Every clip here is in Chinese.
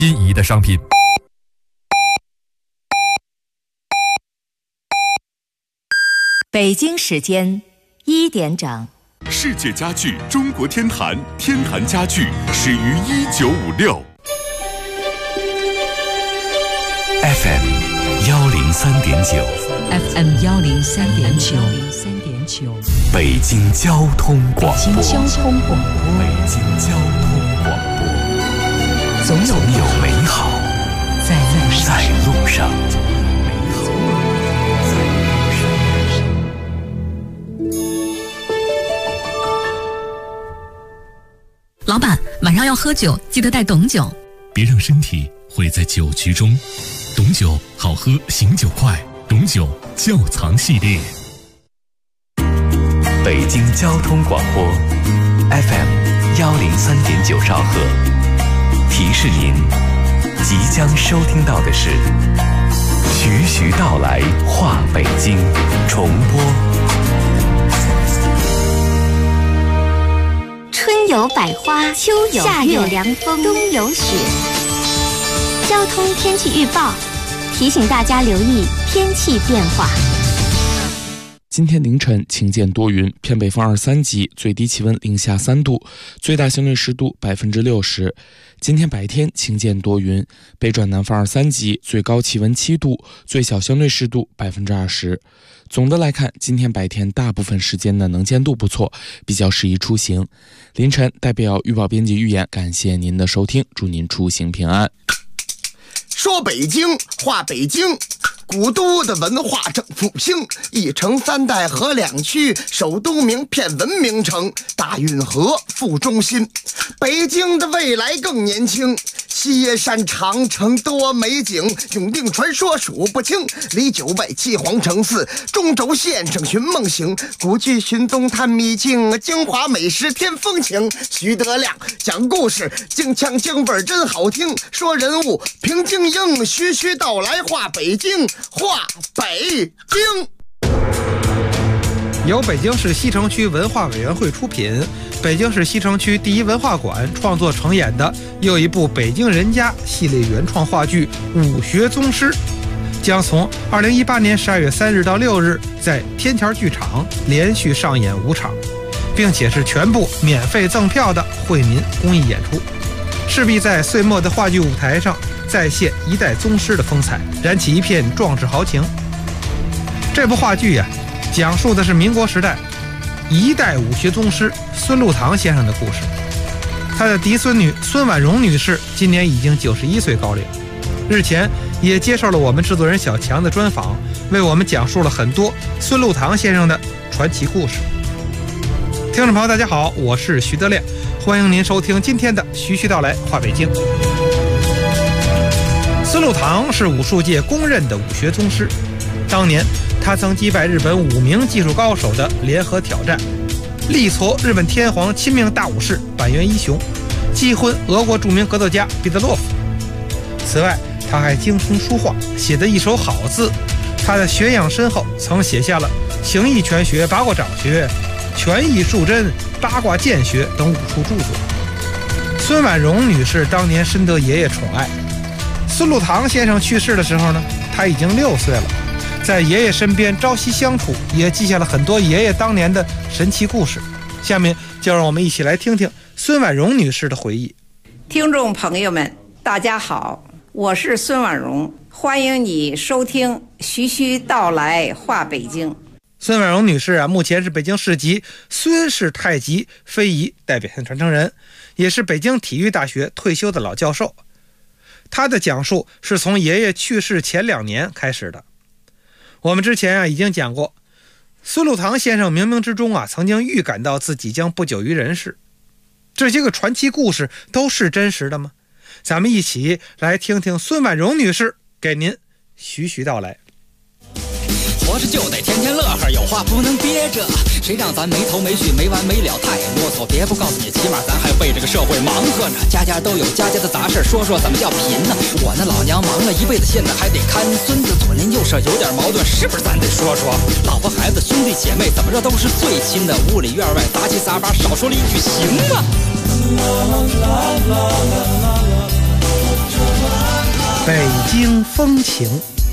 心仪的商品。 北京时间1点整。 世界家具中国天坛，天坛家具始于1956。 FM 103.9 FM 103.9 北京交通广播。 北京交通广播。 北京交通广播。总有美好在路上。 老板，晚上要喝酒，记得带董酒。 别让身体毁在酒局中。董酒好喝，醒酒快。董酒窖藏系列。 北京交通广播 FM 103.9兆赫。提示您，即将收听到的是徐徐道来话北京重播。 春有百花，秋有夏有凉风，冬有雪。交通天气预报提醒大家留意天气变化。 今天凌晨晴间多云，偏北风2-3级，最低气温零下3度，最大相对湿度60%。今天白天晴间多云，北转南风2-3级，最高气温7度，最小相对湿度20%。总的来看，今天白天大部分时间的能见度不错，比较适宜出行。凌晨代表预报编辑预言，感谢您的收听，祝您出行平安。 说北京话北京，古都的文化正复兴，一城三代合两区，首都名片文明城，大运河副中心。北京的未来更年轻，西耶山长城多美景，永定传说数不清，离九外七皇城寺，中轴线上寻梦行，古剧寻踪探秘境，京华美食添风情。徐德亮讲故事，京腔京味真好听，说人物平静应，徐徐道来话北京，话北京。 由北京市西城区文化委员会出品，北京市西城区第一文化馆创作承演的又一部北京人家系列原创话剧《武学宗师》，将从2018年12月3日到6日在天桥剧场连续上演5场，并且是全部免费赠票的惠民公益演出，势必在岁末的话剧舞台上再现一代宗师的风采，燃起一片壮志豪情。这部话剧讲述的是民国时代一代武学宗师孙禄堂先生的故事。他的嫡孙女孙婉容女士今年已经91岁高龄，日前也接受了我们制作人小强的专访，为我们讲述了很多孙禄堂先生的传奇故事。听众朋友大家好，我是徐德亮，欢迎您收听今天的徐徐道来话北京。孙禄堂是武术界公认的武学宗师，当年他曾击败日本5名技术高手的联合挑战，力挫日本天皇亲命大武士板垣一雄，击昏俄国著名格斗家彼得洛夫。此外，他还精通书画，写得一手好字。他的学养深厚，曾写下了形意拳学、八卦掌学、拳意术针、八卦剑学等武术著作。孙婉容女士当年深得爷爷宠爱，孙禄堂先生去世的时候呢，他已经6岁了，在爷爷身边朝夕相处，也记下了很多爷爷当年的神奇故事。下面就让我们一起来听听孙婉容女士的回忆。 听众朋友们大家好，我是孙婉容，欢迎你收听徐徐道来话北京。 孙婉容女士目前是北京市级孙氏太极非遗代表性传承人，也是北京体育大学退休的老教授。她的讲述是从爷爷去世前2年开始的。我们之前已经讲过，孙禄堂先生冥冥之中曾经预感到自己将不久于人世。这些个传奇故事都是真实的吗？咱们一起来听听孙婉容女士给您徐徐道来。 活着就得天天乐呵，有话不能憋着，谁让咱没头没绪没完没了太啰嗦，别不告诉你，起码咱还为这个社会忙活着，家家都有家家的杂事，说说怎么叫贫呢？我那老娘忙了一辈子，现在还得看孙子，左邻右舍有点矛盾，是不是咱得说说？老婆孩子兄弟姐妹怎么着都是最亲的，屋里院外杂七杂八，少说了一句行吗？ 北京风情。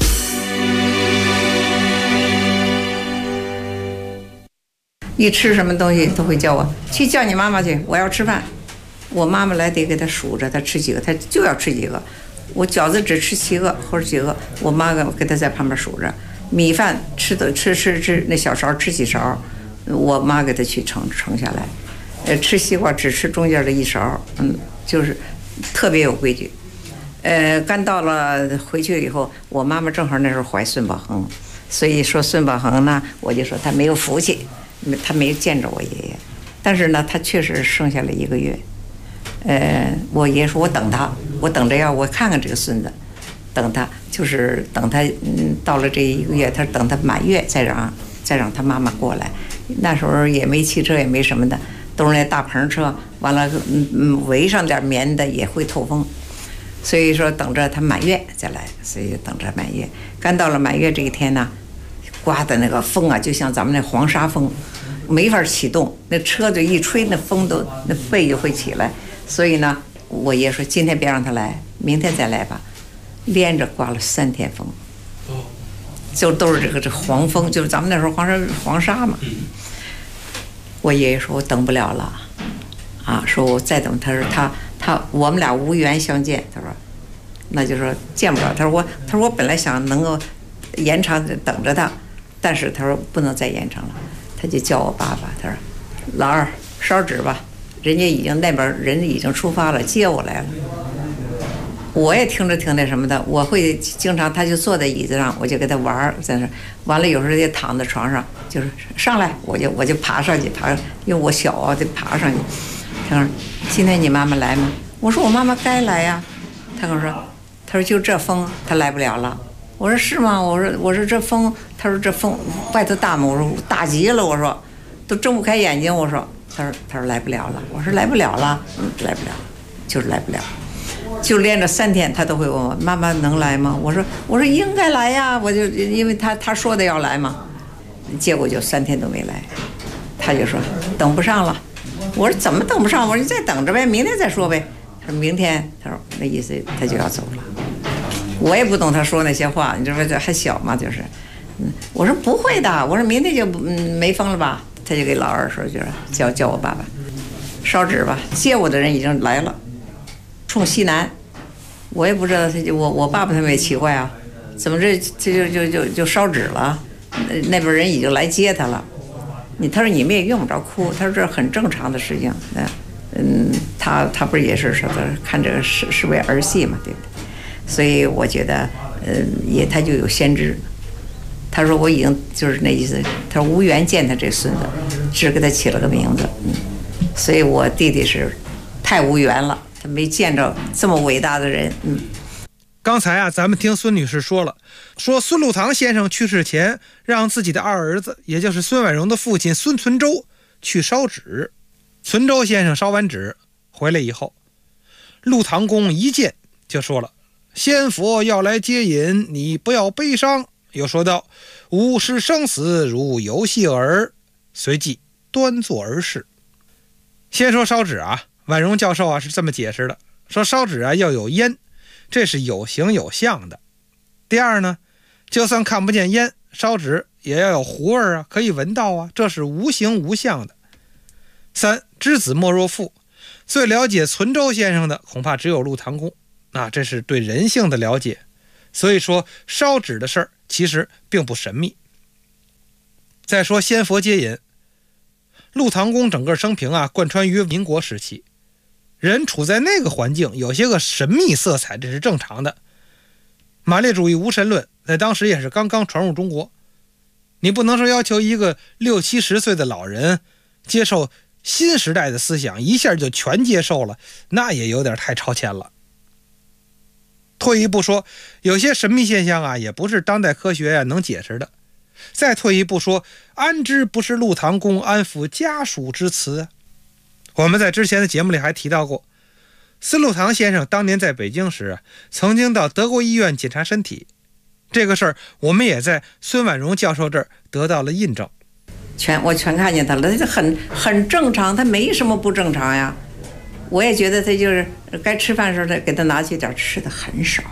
一吃什么东西都会叫我去，叫你妈妈去，我要吃饭。我妈妈来得给他数着，他吃几个，他就要吃几个。我饺子只吃7个或者几个，我妈给他在旁边数着。米饭吃那小勺吃几勺，我妈给他去盛下来。吃西瓜只吃中间的1勺，就是特别有规矩。刚到了回去以后，我妈妈正好那时候怀孙宝恒，所以说孙宝恒呢，我就说他没有福气。他没见着我爷爷，但是呢，他确实剩下了1个月。我爷爷说我等他，我等着要我看看这个孙子，等他就是等他到了这1个月，他等他满月再让他妈妈过来。那时候也没汽车也没什么的，都是那大篷车，完了围上点棉的也会透风，所以说等着他满月再来，所以等着满月。刚到了满月这一天呢，刮的那个风啊，就像咱们那黄沙风，没法启动，那车就一吹，那风都那背就会起来。所以呢，我爷说今天别让他来，明天再来吧。连着刮了3天风，就都是这黄风，就是咱们那时候黄沙嘛。我爷爷说我等不了了，啊，说我再等，他说他我们俩无缘相见，他说那就说见不着，他说我本来想能够延长等着他。但是他说不能再延长了，他就叫我爸爸，他说老二烧纸吧，人家那边人已经出发了，接我来了。我也听着挺那什么的，我会经常他就坐在椅子上，我就跟他玩，在那完了有时候也躺在床上，就是上来我就爬上去，因为我小啊，得爬上去。他说今天你妈妈来吗？我说我妈妈该来呀。他跟我说，他说就这风他来不了了。我说是吗？我说这风，他说这风外头大吗？我说大极了，我说都睁不开眼睛，我说他说来不了了，我说来不了了，来不了，就是来不了，就连着3天他都会问我妈妈能来吗？我说应该来呀，我就因为他说的要来嘛，结果就3天都没来，他就说等不上了。我说怎么等不上？我说你再等着呗，明天再说呗。他说明天，他说那意思他就要走了。我也不懂他说那些话，你知道这还小嘛，就是，我说不会的，我说明天就没风了吧？他就给老二说，就是叫我爸爸，烧纸吧，接我的人已经来了，冲西南，我也不知道我爸爸他们也奇怪啊，怎么这就烧纸了？那边人已经来接他了，他说你们也用不着哭，他说这很正常的事情，他不是也是说他看这个是为儿戏嘛，对不对？所以我觉得，他就有先知。他说我已经就是那意思，他说无缘见他这孙子，只给他起了个名字。所以我弟弟是太无缘了，他没见着这么伟大的人。 刚才啊，咱们听孙女士说孙禄堂先生去世前，让自己的2儿子，也就是孙婉容的父亲孙存周去烧纸。存周先生烧完纸回来以后，禄堂公一见就说了。仙佛要来接引，你不要悲伤。又说道：“吾视生死如游戏耳。”随即端坐而视。先说烧纸啊，婉容教授啊是这么解释的，说烧纸啊要有烟，这是有形有相的。第二呢，就算看不见烟，烧纸也要有糊味啊，可以闻到啊，这是无形无相的。3知子莫若父，最了解存周先生的恐怕只有禄堂公。这是对人性的了解，所以说烧纸的事儿其实并不神秘。再说仙佛接引，禄堂公整个生平啊，贯穿于民国时期，人处在那个环境，有些个神秘色彩，这是正常的。马列主义无神论在当时也是刚刚传入中国，你不能说要求一个60、70岁的老人接受新时代的思想，一下就全接受了，那也有点太超前了。退一步说，有些神秘现象啊，也不是当代科学能解释的。再退一步说，安知不是禄堂公安抚家属之词啊？我们在之前的节目里还提到过，司禄堂先生当年在北京时曾经到德国医院检查身体，这个事儿我们也在孙婉容教授这儿得到了印证。 我全看见他了，他很正常，他没什么不正常呀。我也觉得他就是该吃饭的时候，他给他拿去点吃的很少，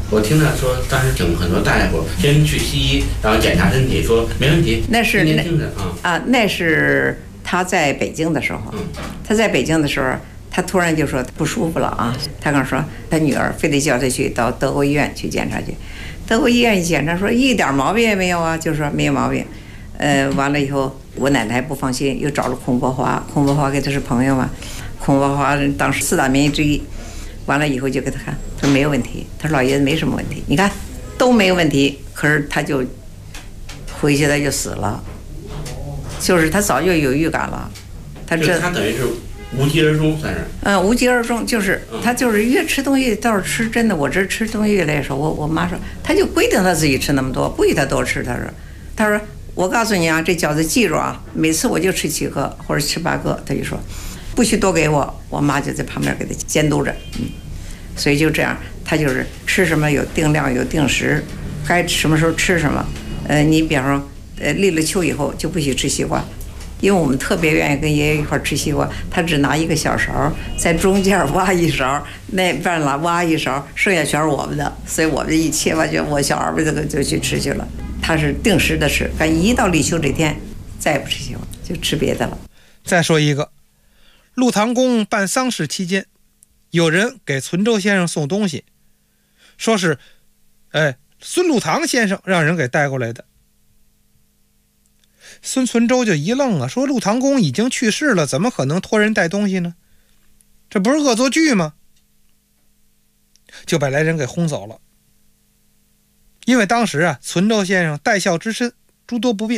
我听他说，当时请很多大夫先去西医，然后检查身体，说没问题。 那是年轻的那是他在北京的时候。他在北京的时候，他突然就说不舒服了啊。他跟我说，他女儿非得叫他去到德国医院去检查去。德国医院一检查说一点毛病也没有啊，就说没有毛病。完了以后，我奶奶不放心，又找了孔伯华。孔伯华跟他是朋友嘛，孔伯华当时4大名医之一。完了以后就给他看，他说没有问题，他说老爷子没什么问题，你看都没有问题，可是他就回去他就死了，就是他早就有预感了，他等于是无疾而终，算是。 无疾而终，就是他就是越吃东西倒是吃真的，我这吃东西越来越少，我妈说他就规定他自己吃那么多，不许他多吃，他说我告诉你啊，这饺子记住啊，每次我就吃7个或者吃8个，他就说不许多给我，我妈就在旁边给他监督着，所以就这样，他就是吃什么有定量有定时，该什么时候吃什么。你比方说，立了秋以后就不许吃西瓜，因为我们特别愿意跟爷爷一块吃西瓜，他只拿一个小勺，在中间挖一勺，那边挖一勺，剩下全是我们的，所以我们一切吧，就我小孩们就去吃去了。他是定时的吃，但一到立秋这天，再也不吃西瓜，就吃别的了。 再说一个。陆唐公办丧事期间，有人给存周先生送东西，说是孙陆唐先生让人给带过来的。孙存周就一愣啊，说陆唐公已经去世了，怎么可能托人带东西呢？这不是恶作剧吗？就把来人给轰走了。因为当时存周先生带孝之身，诸多不便。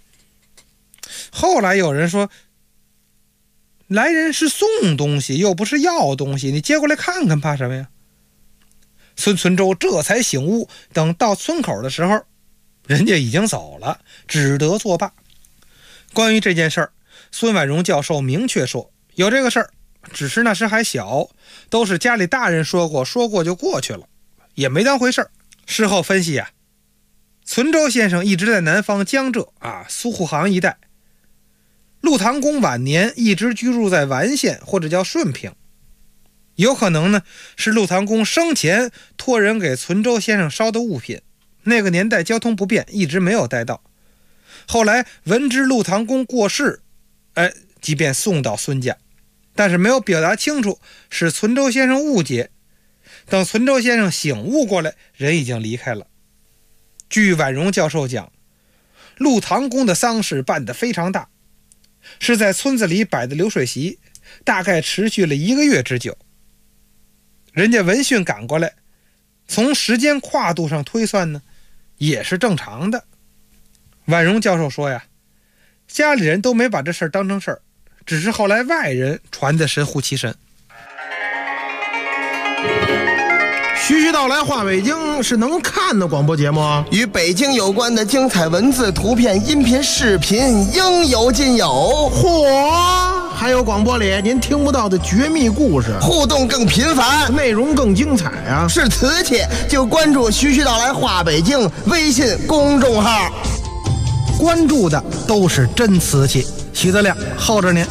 后来有人说，来人是送东西，又不是要东西，你接过来看看，怕什么呀？孙存周这才醒悟，等到村口的时候，人家已经走了，只得作罢。关于这件事儿，孙婉容教授明确说，有这个事儿，只是那时还小，都是家里大人说过就过去了，也没当回事儿。事后分析存周先生一直在南方江浙苏沪杭一带。陆唐公晚年一直居住在完县或者叫顺平，有可能呢是陆唐公生前托人给存周先生烧的物品，那个年代交通不便，一直没有带到。后来闻知陆唐公过世，即便送到孙家，但是没有表达清楚，使存周先生误解。等存周先生醒悟过来，人已经离开了。据婉容教授讲，陆唐公的丧事办得非常大，是在村子里摆的流水席，大概持续了1个月之久。人家闻讯赶过来，从时间跨度上推算呢，也是正常的。婉容教授说家里人都没把这事儿当成事儿，只是后来外人传得神乎其神。 徐徐道来话北京是能看的广播节目， 与北京有关的精彩文字、图片、音频、视频应有尽有。 嚯！还有广播里您听不到的绝密故事， 互动更频繁， 内容更精彩是瓷器就关注徐徐道来话北京微信公众号， 关注的都是真瓷器。许德亮候着您。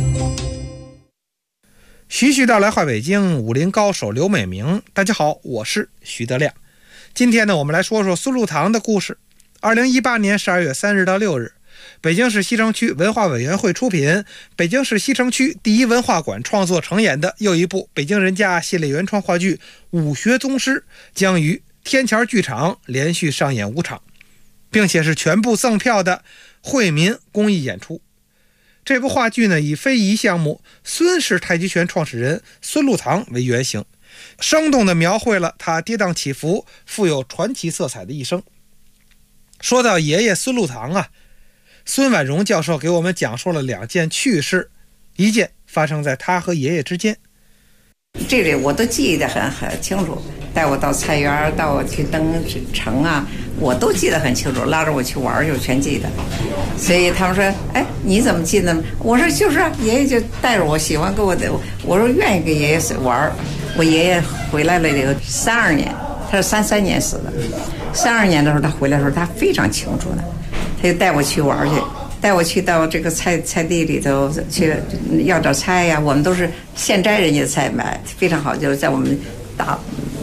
徐徐道来话北京，武林高手刘美明。大家好，我是徐德亮。今天呢，我们来说说孙陆唐的故事。2018年12月3日到6日，北京市西城区文化委员会出品，北京市西城区第一文化馆创作承演的又一部北京人家系列原创话剧《武学宗师》将于天桥剧场连续上演5场，并且是全部赠票的惠民公益演出。这部话剧呢，以非遗项目孙氏太极拳创始人孙陆唐为原型，生动地描绘了他跌宕起伏、富有传奇色彩的一生。说到爷爷孙陆唐孙婉容教授给我们讲述了2件趣事，一件发生在他和爷爷之间。 这里我都记得很清楚，带我到菜园，带我去登城我都记得很清楚，拉着我去玩就全记得。所以他们说，你怎么记得呢？我说就是爷爷就带着我，喜欢跟我说愿意跟爷爷玩。我爷爷回来了以后32年，他是33年死的。32年的时候他回来的时候，他非常清楚的，他就带我去玩去。带我去到这个菜地里头去要点菜我们都是现摘人家的菜买，非常好，就是在我们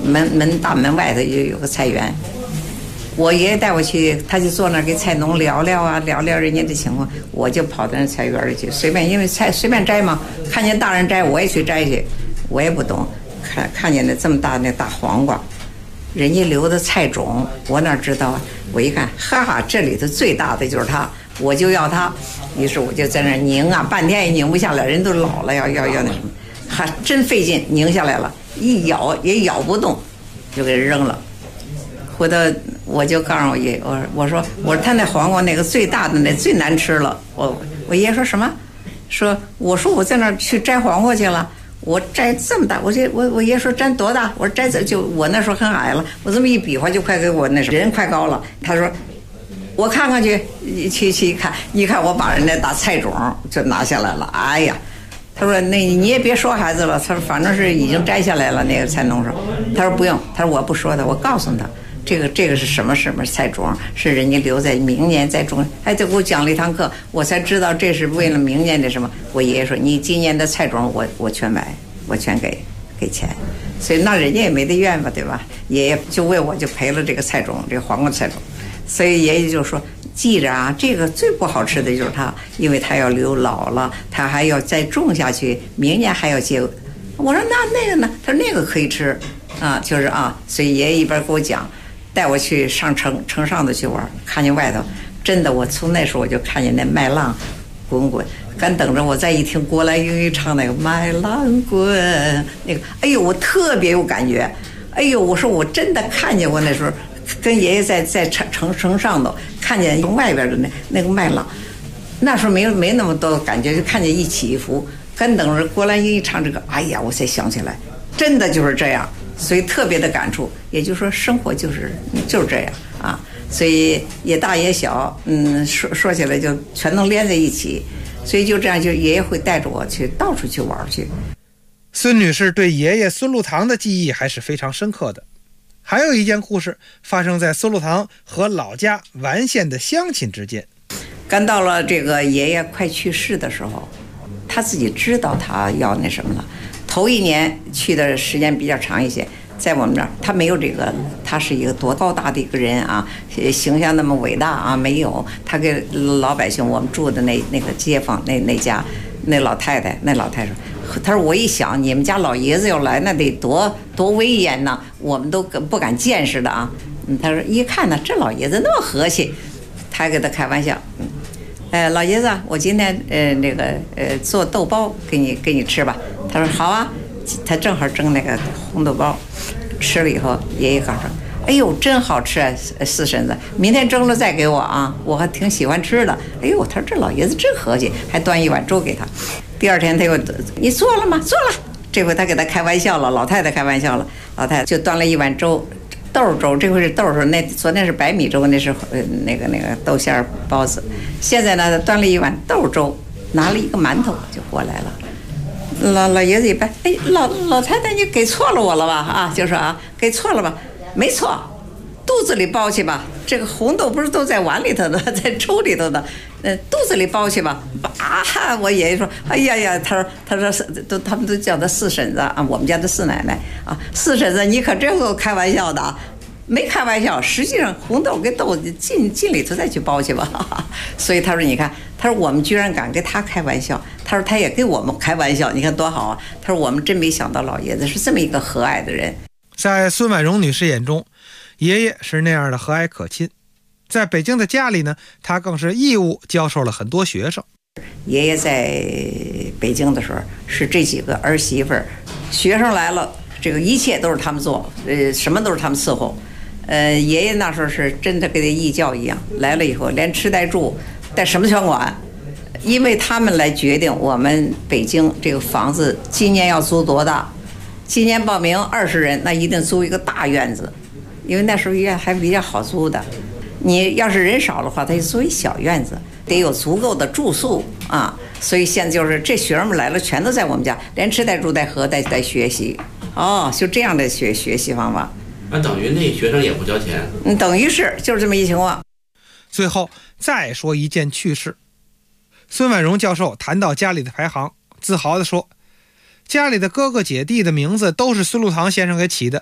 大门外头就有个菜园。我爷爷带我去，他就坐那儿给菜农聊聊人家的情况，我就跑到那菜园里去，随便因为菜随便摘嘛，看见大人摘我也去摘去，我也不懂，看见那这么大那大黄瓜，人家留的菜种，我哪知道啊？我一看，哈哈，这里头最大的就是它，我就要它。于是我就在那拧啊，半天也拧不下来，人都老了，要那什么，还真费劲，拧下来了，一咬也咬不动，就给扔了。回头我就告诉我爷爷，我说他那黄瓜那个最大的那最难吃了。我爷爷说什么？我说我在那儿去摘黄瓜去了，我摘这么大，我爷爷说摘多大？我说摘就我那时候很矮了，我这么一比划就快给我那人快高了。他说我看看去一看我把人那大菜种就拿下来了。哎呀，他说那你也别说孩子了，他说反正是已经摘下来了。那个菜农说，他说不用，他说我不说他，我告诉他。这个是什么菜种？是人家留在明年再种。还得给我讲了一堂课，我才知道这是为了明年的什么。我爷爷说：“你今年的菜种我全买，我全给钱。”所以那人家也没得怨吧，对吧？爷爷就为我就赔了这个菜种，这个黄瓜菜种。所以爷爷就说：“记着啊，这个最不好吃的就是它，因为它要留老了，它还要再种下去，明年还要结。”我说：“那个呢？”他说：“那个可以吃啊，就是啊。”所以爷爷一边给我讲。带我去上城上头去玩，看见外头，真的，我从那时候我就看见那麦浪滚滚，干等着我再一听郭兰英一唱那个麦浪滚，那个，哎呦，我特别有感觉，哎呦，我说我真的看见过那时候，跟爷爷在城上头看见外边的那个麦浪，那时候没那么多感觉，就看见一起一伏，干等着郭兰英一唱这个，哎呀，我才想起来，真的就是这样。所以特别的感触，也就是说生活就是这样啊，所以也大也小，说起来就全能连在一起，所以就这样，就爷爷会带着我去到处去玩去。 孙女士对爷爷孙禄堂的记忆还是非常深刻的。还有一件故事发生在孙禄堂和老家完县的乡亲之间。 刚到了这个爷爷快去世的时候，他自己知道他要那什么了。头一年去的时间比较长一些，在我们这儿他没有这个，他是一个多高大的一个人啊，形象那么伟大啊，没有。他给老百姓我们住的那个街坊那家那老太太说，他说我一想你们家老爷子要来，那得多威严呐，我们都不敢见识的啊。他说一看呢，这老爷子那么和气，他还给他开玩笑，老爷子，我今天做豆包给你吃吧。他说好啊，他正好蒸那个红豆包，吃了以后，爷爷告诉说，哎呦，真好吃啊，四婶子，明天蒸了再给我啊，我还挺喜欢吃的。哎呦，他说这老爷子真和气，还端一碗粥给他。第二天他又，你做了吗？做了。这回他给他开玩笑了，老太太开玩笑了，老太太就端了一碗粥。豆粥，这回是豆粥，昨天是白米粥，那是那个豆馅包子。现在呢，端了一碗豆粥，拿了一个馒头就过来了。老爷子一掰，哎，老太太，你给错了我了吧？啊，就说啊，给错了吧？没错，肚子里包去吧。这个红豆不是都在碗里头的，在粥里头的，肚子里包去吧。啊，我爷爷说，哎呀，他说他们都叫他四婶子啊，我们家的四奶奶啊，四婶子，你可真给我开玩笑的啊。没开玩笑，实际上红豆给豆子进里头再去包去吧。所以他说，你看，他说我们居然敢跟他开玩笑，他说他也跟我们开玩笑，你看多好啊。他说我们真没想到老爷子是这么一个和蔼的人。 在孙婉容女士眼中，爷爷是那样的和蔼可亲。在北京的家里呢，他更是义务教授了很多学生。 爷爷在北京的时候是这几个儿媳妇儿，学生来了，这个一切都是他们做，什么都是他们伺候。爷爷那时候是真的跟这义教一样，来了以后连吃带住带什么全管，因为他们来决定我们北京这个房子今年要租多大。今年报名20人，那一定租一个大院子，因为那时候院还比较好租的。你要是人少的话，他就租一小院子，得有足够的住宿啊。所以现在就是这学生们来了，全都在我们家，连吃带住带喝带学习。哦，就这样的学习方法。 那等于那学生也不交钱？ 等于是就是这么一情况。 最后再说一件趣事，孙婉容教授谈到家里的排行，自豪地说，家里的哥哥姐弟的名字都是孙禄堂先生给起的，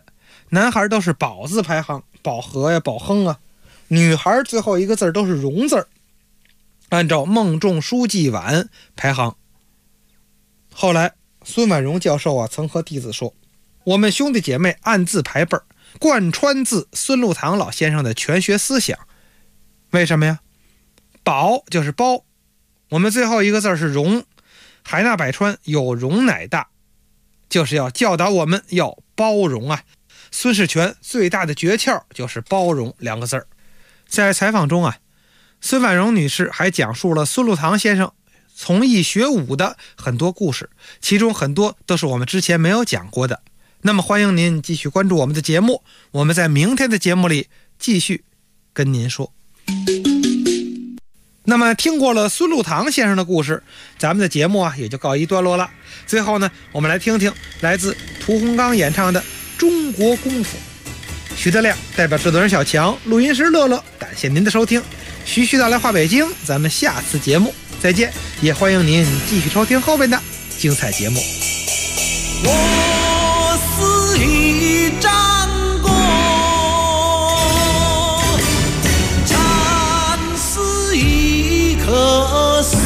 男孩都是宝字排行，宝和呀、宝亨啊，女孩最后一个字都是荣字，按照孟仲舒记晚排行。后来孙婉容教授曾和弟子说，我们兄弟姐妹按字排辈儿，贯穿自孙禄堂老先生的全学思想。为什么呀？宝就是包，我们最后一个字是容，海纳百川，有容乃大，就是要教导我们要包容啊。孙士全最大的诀窍就是包容2个字。在采访中孙婉容女士还讲述了孙禄堂先生从艺学武的很多故事，其中很多都是我们之前没有讲过的。那么欢迎您继续关注我们的节目，我们在明天的节目里继续跟您说。那么听过了孙禄堂先生的故事，咱们的节目也就告一段落了。最后呢，我们来听听来自屠洪刚演唱的《中国功夫》。徐德亮代表制作人小强，录音师乐乐，感谢您的收听。徐徐道来话北京，咱们下次节目再见，也欢迎您继续收听后面的精彩节目。 我是一张弓，战是一棵松，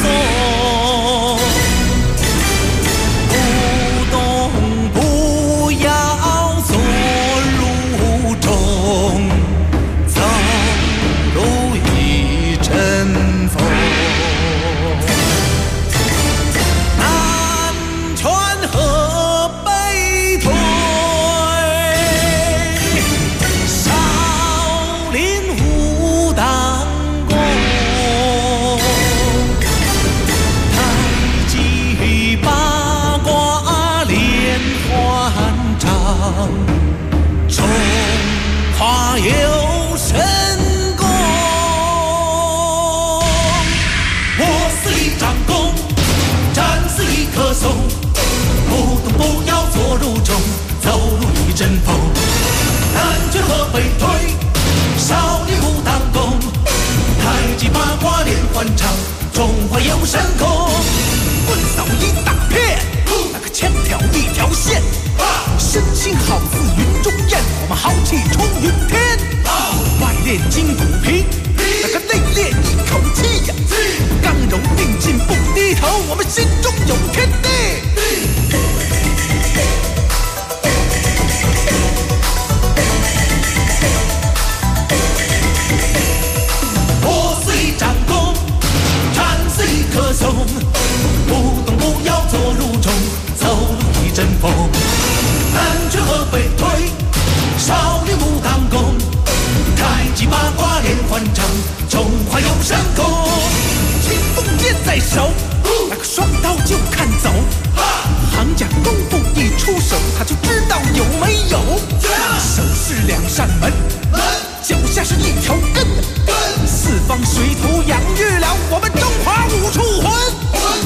不动不要做路中，走路一阵风。南拳和北腿，少林武当功，太极八卦连环掌，中华有神功。我是一张弓，战是一棵松，不动不要做路中，走路一阵风。南拳和北腿，少林武当功，太极八卦连环掌，中华有神功。棍扫一大片，那个枪挑一条线，身形好似云中雁，我们豪气冲云天。外练筋骨皮，那个内练一口气呀，刚柔并进不低头，我们心中有天地。我是一张弓，战是一棵松，不动不要做路中，走路一阵风。南拳和北腿，少林武当功，太极八卦连环掌，中华有神功。青锋剑在手，那个双刀就看走。行家功夫一出手，他就知道有没有。手是2扇门，脚下是一条根，四方水土养育了我们中华武术魂。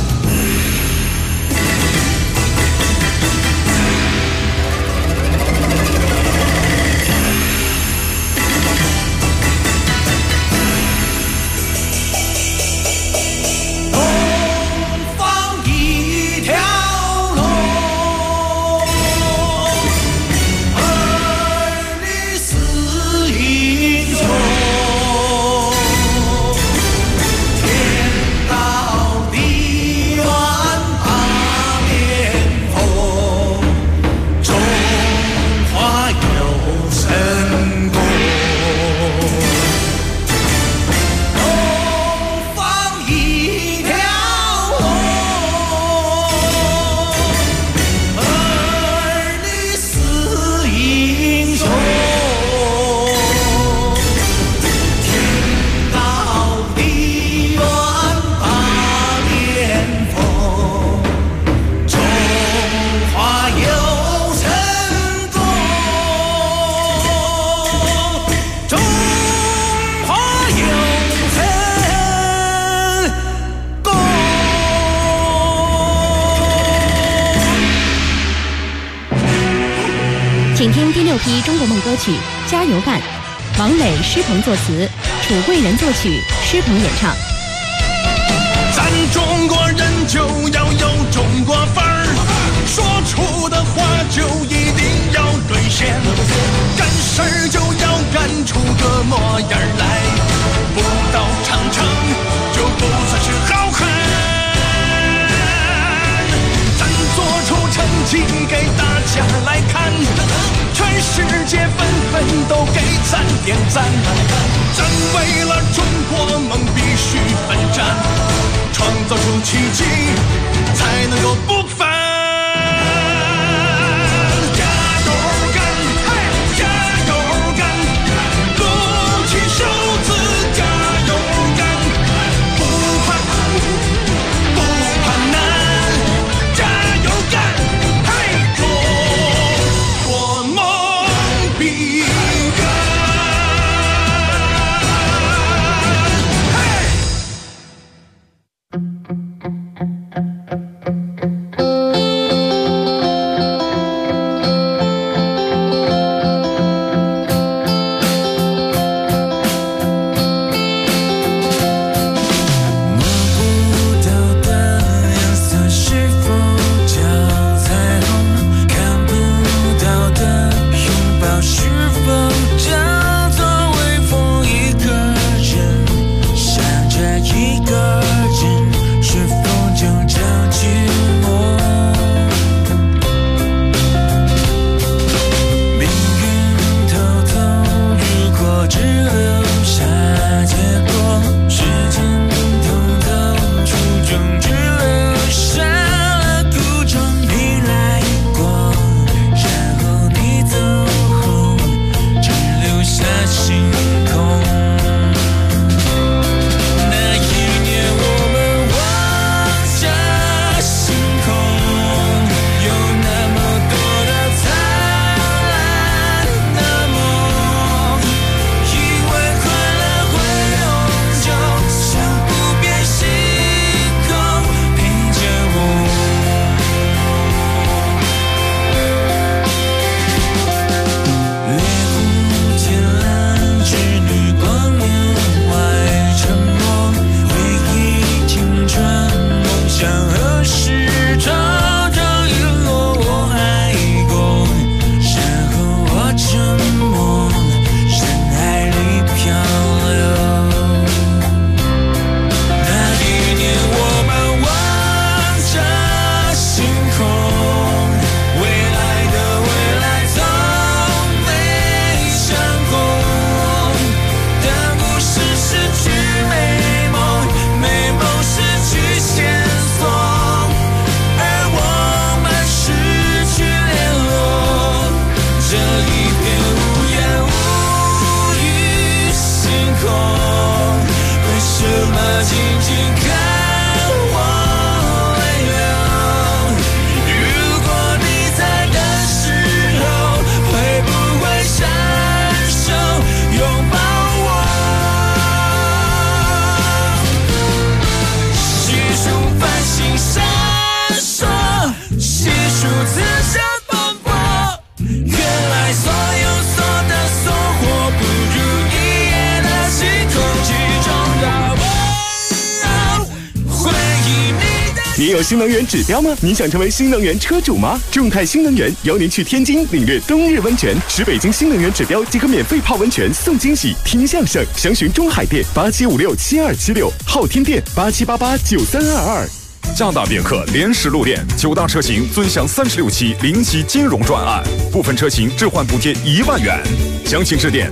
请听第6批中国梦歌曲《加油干》，王磊、施鹏作词，楚贵人作曲，施鹏演唱。 咱中国人就要有中国范儿，说出的话就一定要兑现。 见，干事儿就要干出个模样来，不到长城就不算是好汉。咱做出成绩给大家来看，全世界纷纷都给咱点赞。咱为了中国梦必须奋战，创造出奇迹才能够不凡。 你有新能源指标吗？你想成为新能源车主吗？众泰新能源邀您去天津领略冬日温泉，持北京新能源指标即可免费泡温泉送惊喜，听相声。详询中海店87567276，昊天店87889322。 加大别克联实路店9大车型尊享36期零息金融专案，部分车型置换补贴1万元。详情致电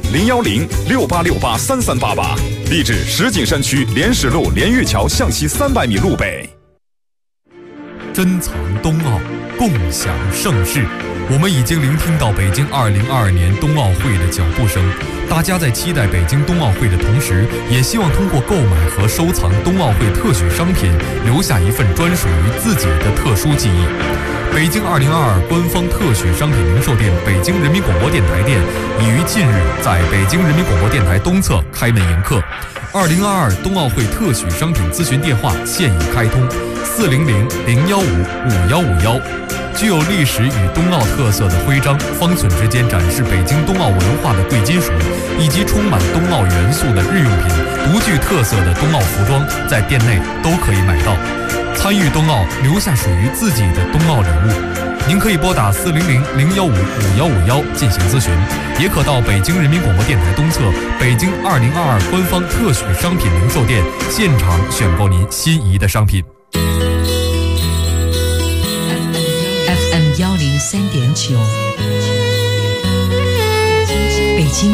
01068683388，地址石景山区联实路连玉桥向西300米路北。 珍藏冬奥，共享盛世。我们已经聆听到北京2022年冬奥会的脚步声，大家在期待北京冬奥会的同时，也希望通过购买和收藏冬奥会特许商品，留下一份专属于自己的特殊记忆。北京2022官方特许商品零售店北京人民广播电台店已于近日在北京人民广播电台东侧开门迎客。2022冬奥会特许商品咨询电话现已开通：400-015-5151。 具有历史与冬奥特色的徽章，方寸之间展示北京冬奥文化的贵金属，以及充满冬奥元素的日用品、独具特色的冬奥服装，在店内都可以买到。参与冬奥，留下属于自己的冬奥礼物。您可以拨打400-015-5151进行咨询，也可到北京人民广播电台东侧北京2022官方特许商品零售店现场选购您心仪的商品。 FM 103.9。